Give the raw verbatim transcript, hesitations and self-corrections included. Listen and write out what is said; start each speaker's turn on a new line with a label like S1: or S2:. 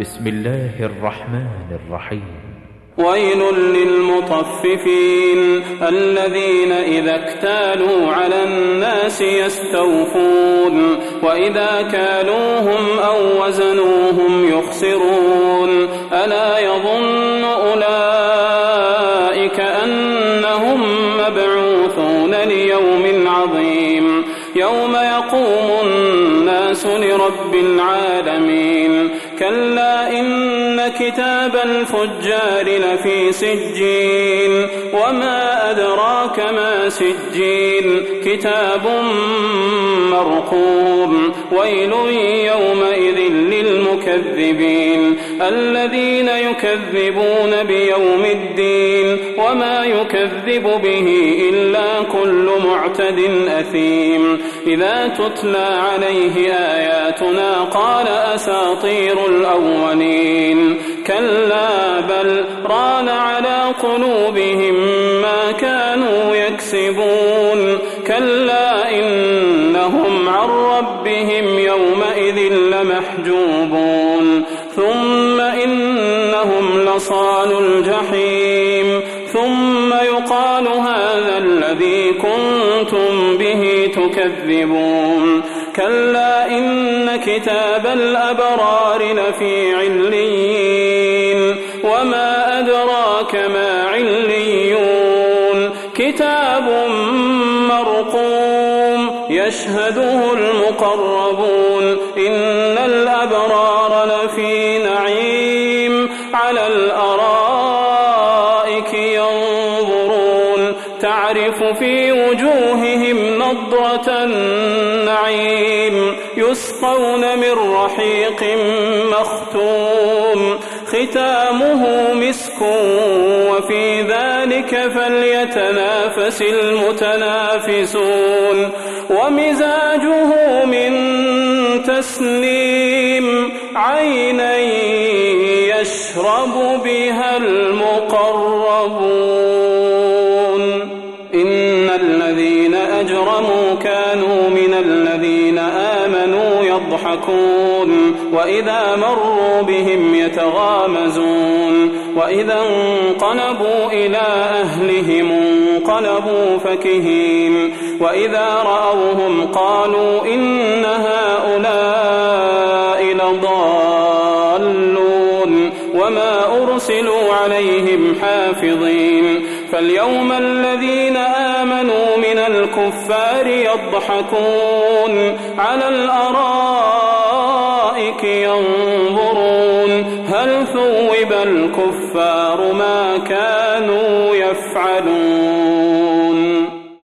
S1: بسم الله الرحمن الرحيم.
S2: ويل للمطففين الذين إذا اكتالوا على الناس يستوفون وإذا كالوهم أو وزنوهم يخسرون ألا يظن أولئك أنهم مبعوثون ليوم عظيم يوم يقوم الناس لرب العالمين كلا إن كتاب الفجار لفي سجين وما أدراك ما سجين كتاب مرقوم ويل يومئذ للمكذبين الذين يكذبون بيوم الدين وما يكذب به إلا كل معتد أثيم إذا تتلى عليه آياتنا قال أساطير الأولين كلا بل ران على قلوبهم ما كانوا يكسبون كلا إنهم عن ربهم يومئذ لمحجوبون ثم إنهم لصالو الجحيم ثم يقال هذا الذي كنتم به تكذبون كلا إن كتاب الأبرار لفي عليين وما أدراك ما عليون كتاب مرقوم يشهده المقربون إن الأبرار لفي نعيم على الأرائك ينظرون تعرف في وجوههم نضرة النعيم يسقون من رحيق مختوم ختامه مسك وفي ذلك فليتنافس المتنافسون ومزاجه من تسنيم عينا يشرب بها المقربون إن الذين أجرموا كانوا من الذين آمنوا يضحكون وإذا مروا بهم يتغامزون وإذا انقلبوا إلى أهلهم انقلبوا فكهين وإذا رأوهم قالوا إن هؤلاء لضالون وما أرسلوا عليهم حافظين فاليوم الذين آمنوا من الكفار يضحكون على الأرائك ينظرون هل ثوب الكفار ما كانوا يفعلون.